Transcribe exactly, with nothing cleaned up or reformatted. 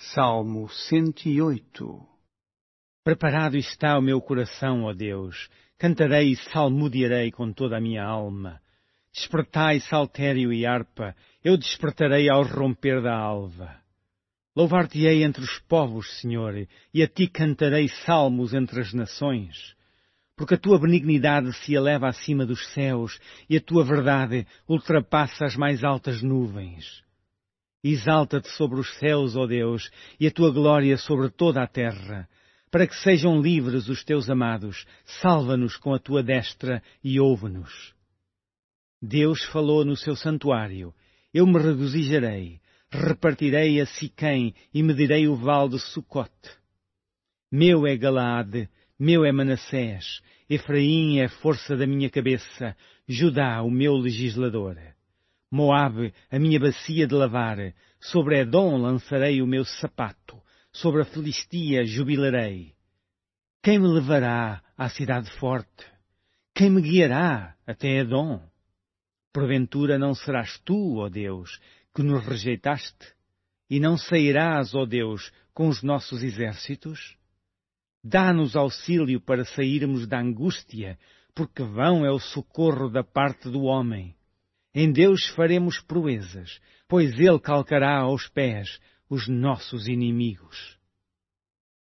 Salmo cento e oito. Preparado está o meu coração, ó Deus. Cantarei e salmodiarei com toda a minha alma. Despertai saltério e harpa, eu despertarei ao romper da alva. Louvar-te-ei entre os povos, Senhor, e a ti cantarei salmos entre as nações. Porque a tua benignidade se eleva acima dos céus, e a tua verdade ultrapassa as mais altas nuvens. Exalta-te sobre os céus, ó Deus, e a tua glória sobre toda a terra, para que sejam livres os teus amados. Salva-nos com a tua destra e ouve-nos. Deus falou no seu santuário. Eu me regozijarei, repartirei a Siquém e medirei o vale de Sucote. Meu é Galaade, meu é Manassés, Efraim é a força da minha cabeça, Judá o meu legislador. Moabe, a minha bacia de lavar, sobre Edom lançarei o meu sapato, sobre a Filistia jubilarei. Quem me levará à cidade forte? Quem me guiará até Edom? Porventura não serás tu, ó Deus, que nos rejeitaste? E não sairás, ó Deus, com os nossos exércitos? Dá-nos auxílio para sairmos da angústia, porque vão é o socorro da parte do homem. Em Deus faremos proezas, pois Ele calcará aos pés os nossos inimigos.